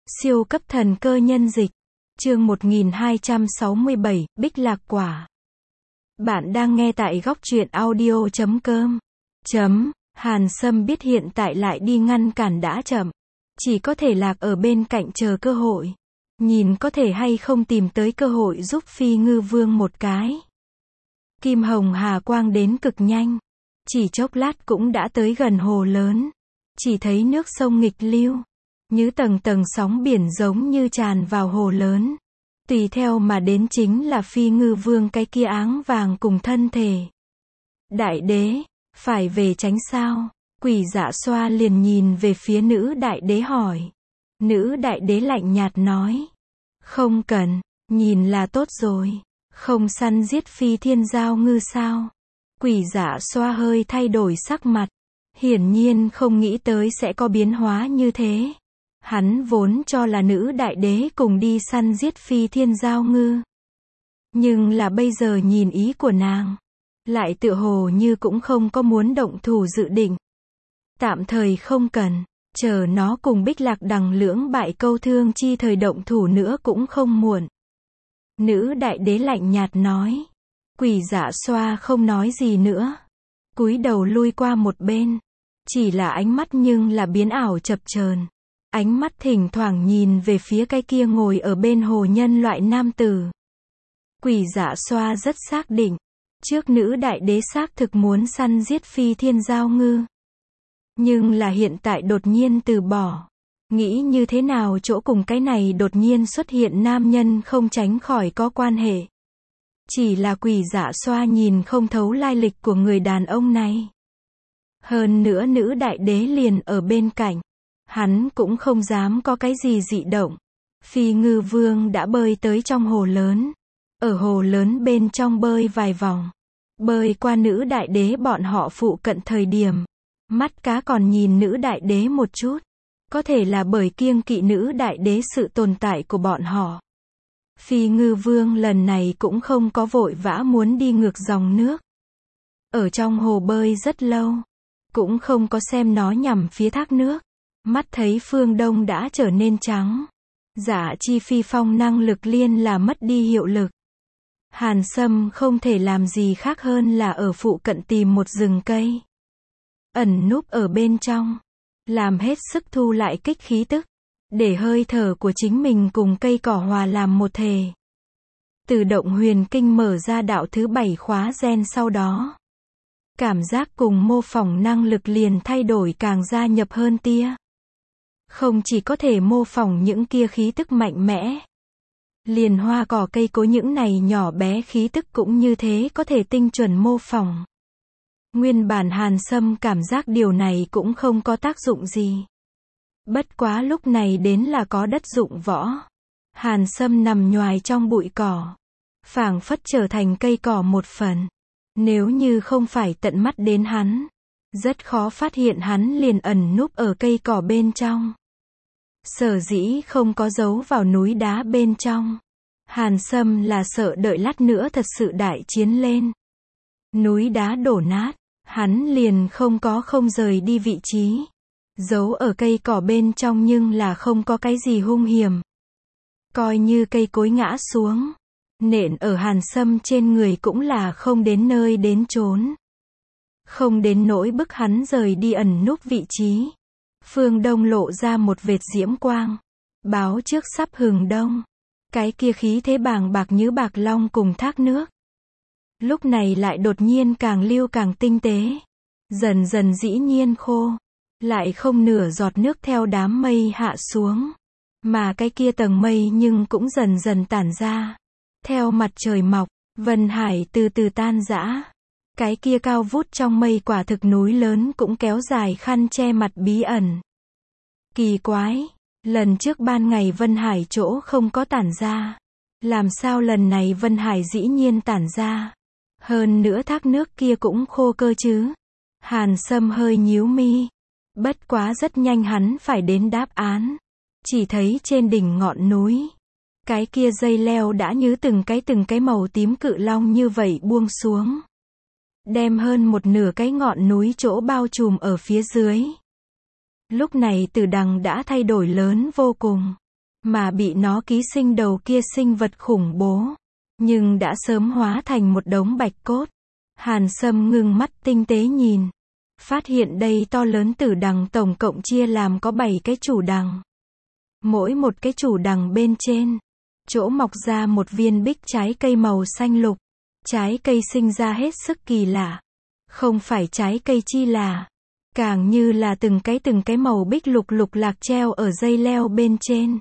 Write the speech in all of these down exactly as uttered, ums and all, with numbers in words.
Siêu cấp thần cơ nhân dịch. Chương một nghìn hai trăm sáu mươi bảy, Bích Lạc Quả. Bạn đang nghe tại góc truyện audio chấm com. Chấm, Hàn Sâm biết hiện tại lại đi ngăn cản đã chậm. Chỉ có thể lạc ở bên cạnh chờ cơ hội. Nhìn có thể hay không tìm tới cơ hội giúp Phi Ngư Vương một cái. Kim hồng hà quang đến cực nhanh. Chỉ chốc lát cũng đã tới gần hồ lớn. Chỉ thấy nước sông nghịch lưu. Như tầng tầng sóng biển giống như tràn vào hồ lớn. Tùy theo mà đến chính là Phi Ngư Vương cái kia áng vàng cùng thân thể. Đại đế, phải về tránh sao? Quỷ Dạ Xoa liền nhìn về phía nữ đại đế hỏi. Nữ đại đế lạnh nhạt nói. Không cần, nhìn là tốt rồi. Không săn giết Phi Thiên Giao Ngư sao? Quỷ Dạ Xoa hơi thay đổi sắc mặt. Hiển nhiên không nghĩ tới sẽ có biến hóa như thế. Hắn vốn cho là nữ đại đế cùng đi săn giết Phi Thiên Giao Ngư. Nhưng là bây giờ nhìn ý của nàng. Lại tựa hồ như cũng không có muốn động thủ dự định. Tạm thời không cần. Chờ nó cùng Bích Lạc Đằng lưỡng bại câu thương chi thời động thủ nữa cũng không muộn. Nữ đại đế lạnh nhạt nói. Quỷ Dạ Xoa không nói gì nữa. Cúi đầu lui qua một bên. Chỉ là ánh mắt nhưng là biến ảo chập chờn. Ánh mắt thỉnh thoảng nhìn về phía cái kia ngồi ở bên hồ nhân loại nam tử. Quỷ Dạ Xoa rất xác định. Trước nữ đại đế xác thực muốn săn giết Phi Thiên Giao Ngư. Nhưng là hiện tại đột nhiên từ bỏ. Nghĩ như thế nào chỗ cùng cái này đột nhiên xuất hiện nam nhân không tránh khỏi có quan hệ. Chỉ là Quỷ Dạ Xoa nhìn không thấu lai lịch của người đàn ông này. Hơn nữa nữ đại đế liền ở bên cạnh. Hắn cũng không dám có cái gì dị động. Phi Ngư Vương đã bơi tới trong hồ lớn. Ở hồ lớn bên trong bơi vài vòng. Bơi qua nữ đại đế bọn họ phụ cận thời điểm. Mắt cá còn nhìn nữ đại đế một chút. Có thể là bởi kiêng kỵ nữ đại đế sự tồn tại của bọn họ. Phi Ngư Vương lần này cũng không có vội vã muốn đi ngược dòng nước. Ở trong hồ bơi rất lâu. Cũng không có xem nó nhằm phía thác nước. Mắt thấy phương đông đã trở nên trắng. Dạ chi phi phong năng lực liên là mất đi hiệu lực. Hàn Sâm không thể làm gì khác hơn là ở phụ cận tìm một rừng cây. Ẩn núp ở bên trong. Làm hết sức thu lại kích khí tức. Để hơi thở của chính mình cùng cây cỏ hòa làm một thể. Từ động huyền kinh mở ra đạo thứ bảy khóa gen sau đó. Cảm giác cùng mô phỏng năng lực liền thay đổi càng gia nhập hơn tia. Không chỉ có thể mô phỏng những kia khí tức mạnh mẽ. Liền hoa cỏ cây cối những này nhỏ bé khí tức cũng như thế có thể tinh chuẩn mô phỏng. Nguyên bản Hàn Sâm cảm giác điều này cũng không có tác dụng gì. Bất quá lúc này đến là có đất dụng võ. Hàn Sâm nằm nhoài trong bụi cỏ. Phảng phất trở thành cây cỏ một phần. Nếu như không phải tận mắt đến hắn. Rất khó phát hiện hắn liền ẩn núp ở cây cỏ bên trong. Sở dĩ không có giấu vào núi đá bên trong. Hàn Sâm là sợ đợi lát nữa thật sự đại chiến lên. Núi đá đổ nát. Hắn liền không có không rời đi vị trí. Giấu ở cây cỏ bên trong nhưng là không có cái gì hung hiểm. Coi như cây cối ngã xuống. Nện ở Hàn Sâm trên người cũng là không đến nơi đến chốn. Không đến nỗi bức hắn rời đi ẩn núp vị trí. Phương Đông lộ ra một vệt diễm quang. Báo trước sắp hừng đông. Cái kia khí thế bàng bạc như bạc long cùng thác nước. Lúc này lại đột nhiên càng lưu càng tinh tế. Dần dần dĩ nhiên khô. Lại không nửa giọt nước theo đám mây hạ xuống. Mà cái kia tầng mây nhưng cũng dần dần tản ra. Theo mặt trời mọc, Vân Hải từ từ tan rã. Cái kia cao vút trong mây quả thực núi lớn cũng kéo dài khăn che mặt bí ẩn. Kỳ quái, lần trước ban ngày Vân Hải chỗ không có tản ra. Làm sao lần này Vân Hải dĩ nhiên tản ra? Hơn nữa thác nước kia cũng khô cơ chứ? Hàn Sâm hơi nhíu mi. Bất quá rất nhanh hắn phải đến đáp án. Chỉ thấy trên đỉnh ngọn núi. Cái kia dây leo đã như từng cái từng cái màu tím cự long như vậy buông xuống. Đem hơn một nửa cái ngọn núi chỗ bao trùm ở phía dưới. Lúc này Tử Đằng đã thay đổi lớn vô cùng. mà bị nó ký sinh đầu kia sinh vật khủng bố, nhưng đã sớm hóa thành một đống bạch cốt. Hàn Sâm ngưng mắt tinh tế nhìn, phát hiện đây to lớn tử đằng tổng cộng chia làm có bảy cái chủ đằng. Mỗi một cái chủ đằng bên trên, chỗ mọc ra một viên bích trái cây màu xanh lục. Trái cây sinh ra hết sức kỳ lạ. Không phải trái cây chi là, càng như là từng cái từng cái màu bích lục lục lạc treo ở dây leo bên trên.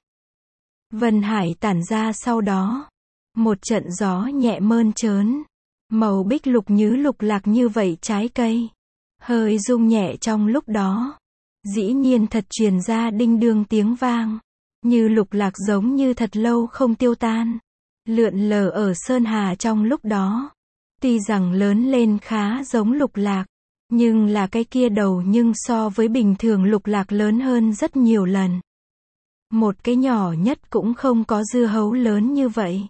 Vân hải tản ra sau đó. Một trận gió nhẹ mơn trớn. Màu bích lục như lục lạc như vậy trái cây. Hơi rung nhẹ trong lúc đó. Dĩ nhiên thật truyền ra đinh đương tiếng vang. Như lục lạc giống như thật lâu không tiêu tan. Lượn lờ ở sơn hà trong lúc đó. Tuy rằng lớn lên khá giống lục lạc. Nhưng là cái kia đầu nhưng so với bình thường lục lạc lớn hơn rất nhiều lần. Một cái nhỏ nhất cũng không có dưa hấu lớn như vậy.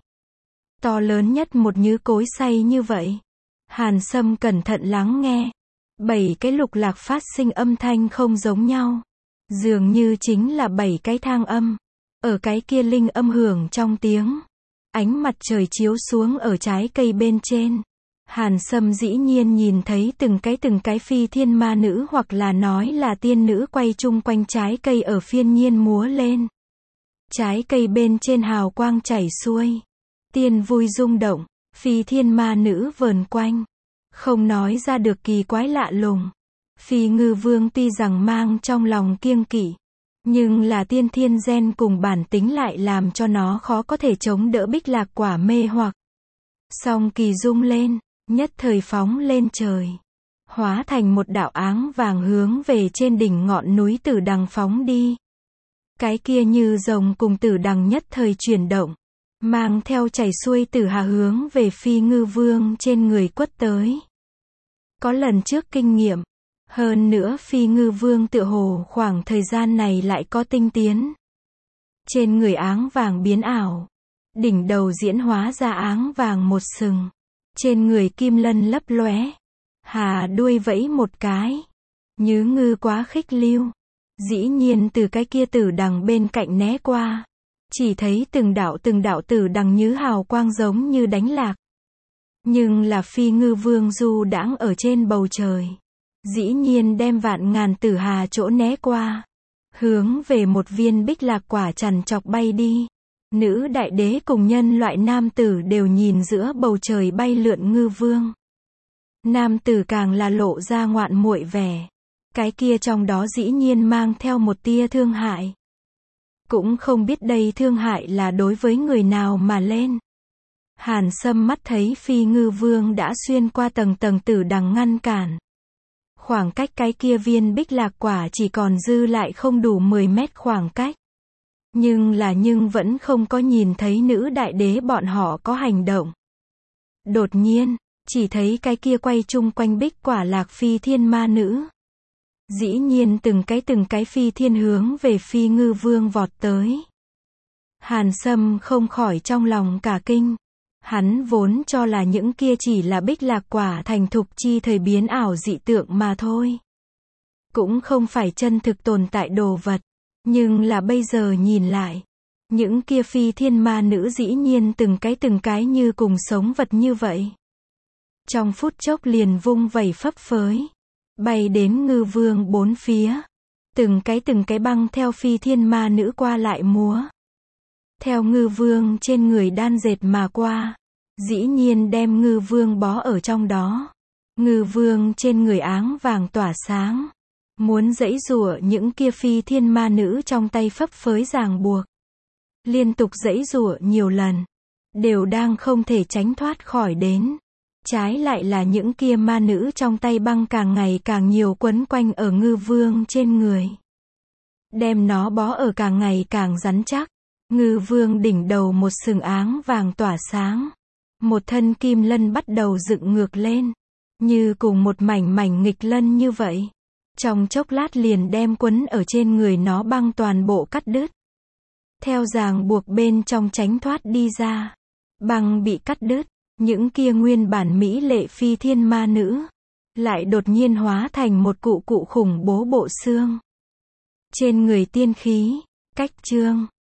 To lớn nhất một nhứ cối xay như vậy. Hàn Sâm cẩn thận lắng nghe. Bảy cái lục lạc phát sinh âm thanh không giống nhau. Dường như chính là bảy cái thang âm. Ở cái kia linh âm hưởng trong tiếng. Ánh mặt trời chiếu xuống ở trái cây bên trên. Hàn Sâm dĩ nhiên nhìn thấy từng cái từng cái phi thiên ma nữ hoặc là nói là tiên nữ quay chung quanh trái cây ở phiên nhiên múa lên. Trái cây bên trên hào quang chảy xuôi. Tiên vui rung động, phi thiên ma nữ vờn quanh. Không nói ra được kỳ quái lạ lùng. Phi ngư vương tuy rằng mang trong lòng kiêng kỵ. Nhưng là tiên thiên gen cùng bản tính lại làm cho nó khó có thể chống đỡ bích lạc quả mê hoặc. Song kỳ rung lên, nhất thời phóng lên trời. Hóa thành một đạo áng vàng hướng về trên đỉnh ngọn núi Tử Đằng phóng đi. Cái kia như rồng cùng Tử Đằng nhất thời chuyển động. Mang theo chảy xuôi tử hà hướng về phi ngư vương trên người quất tới. Có lần trước kinh nghiệm. Hơn nữa phi ngư vương tựa hồ khoảng thời gian này lại có tinh tiến. Trên người áng vàng biến ảo. Đỉnh đầu diễn hóa ra áng vàng một sừng. Trên người kim lân lấp lóe. Hà đuôi vẫy một cái. Nhứ ngư quá khích lưu. Dĩ nhiên từ cái kia tử đằng bên cạnh né qua. Chỉ thấy từng đạo từng đạo tử đằng nhứ hào quang giống như đánh lạc. Nhưng là phi ngư vương du đãng ở trên bầu trời. Dĩ nhiên đem vạn ngàn tử hà chỗ né qua. Hướng về một viên bích lạc quả chằn chọc bay đi. Nữ đại đế cùng nhân loại nam tử đều nhìn giữa bầu trời bay lượn ngư vương. Nam tử càng là lộ ra ngoạn muội vẻ. Cái kia trong đó dĩ nhiên mang theo một tia thương hại. Cũng không biết đây thương hại là đối với người nào mà lên. Hàn Sâm mắt thấy phi ngư vương đã xuyên qua tầng tầng tử đằng ngăn cản. Khoảng cách cái kia viên bích lạc quả chỉ còn dư lại không đủ mười mét khoảng cách. Nhưng là nhưng vẫn không có nhìn thấy nữ đại đế bọn họ có hành động. Đột nhiên, chỉ thấy cái kia quay chung quanh bích quả lạc phi thiên ma nữ. Dĩ nhiên từng cái từng cái phi thiên hướng về phi ngư vương vọt tới. Hàn Sâm không khỏi trong lòng cả kinh. Hắn vốn cho là những kia chỉ là bích lạc quả thành thục chi thời biến ảo dị tượng mà thôi. Cũng không phải chân thực tồn tại đồ vật. Nhưng là bây giờ nhìn lại. Những kia phi thiên ma nữ dĩ nhiên từng cái từng cái như cùng sống vật như vậy. Trong phút chốc liền vung vẩy phấp phới. Bay đến ngư vương bốn phía. Từng cái từng cái băng theo phi thiên ma nữ qua lại múa. Theo ngư vương trên người đan dệt mà qua. Dĩ nhiên đem ngư vương bó ở trong đó. Ngư vương trên người áng vàng tỏa sáng. Muốn giãy giụa những kia phi thiên ma nữ trong tay phấp phới ràng buộc. Liên tục giãy giụa nhiều lần. Đều đang không thể tránh thoát khỏi đến. Trái lại là những kia ma nữ trong tay băng càng ngày càng nhiều quấn quanh ở ngư vương trên người. Đem nó bó ở càng ngày càng rắn chắc. Ngư vương đỉnh đầu một sừng áng vàng tỏa sáng. Một thân kim lân bắt đầu dựng ngược lên. Như cùng một mảnh mảnh nghịch lân như vậy. Trong chốc lát liền đem quấn ở trên người nó băng toàn bộ cắt đứt. Theo ràng buộc bên trong tránh thoát đi ra. Băng bị cắt đứt. Những kia nguyên bản mỹ lệ phi thiên ma nữ. Lại đột nhiên hóa thành một cụ cụ khủng bố bộ xương. Trên người tiên khí. Cách chương.